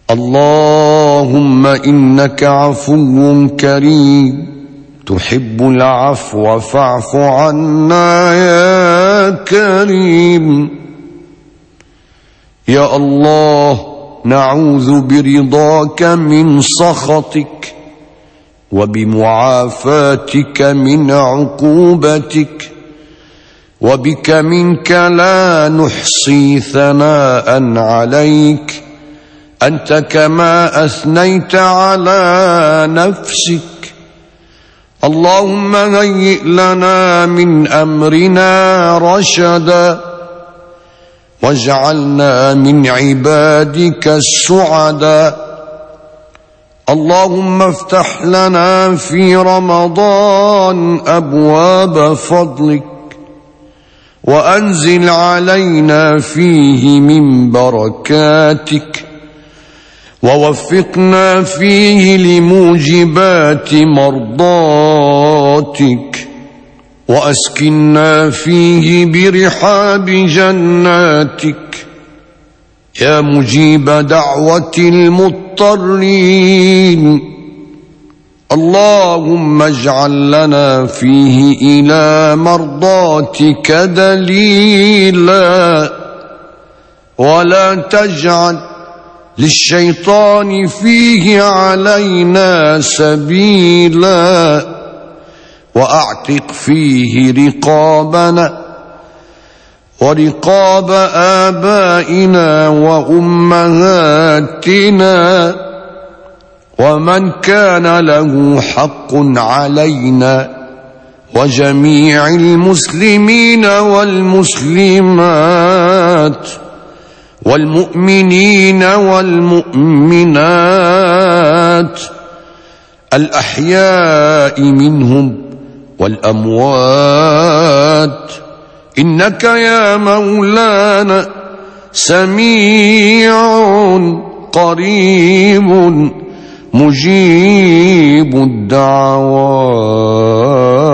اللهم إنك عفو كريم تحب العفو فاعف عنا يا كريم. يا الله نعوذ برضاك من سخطك وبمعافاتك من عقوبتك، وبك منك لا نحصي ثناء عليك أنت كما أثنيت على نفسك. اللهم هيئ لنا من أمرنا رشدا واجعلنا من عبادك السعدا. اللهم افتح لنا في رمضان أبواب فضلك وأنزل علينا فيه من بركاتك، ووفقنا فيه لموجبات مرضاتك، وأسكننا فيه برحاب جناتك يا مجيب دعوة المضطرين. اللهم اجعل لنا فيه إلى مرضاتك دليلا، ولا تجعل للشيطان فيه علينا سبيلا، وأعتق فيه رقابنا ورقاب آبائنا وأمهاتنا ومن كان له حق علينا، وجميع المسلمين والمسلمات والمؤمنين والمؤمنات الأحياء منهم والأموات، إنك يا مولانا سميع قريب مجيب الدعوات.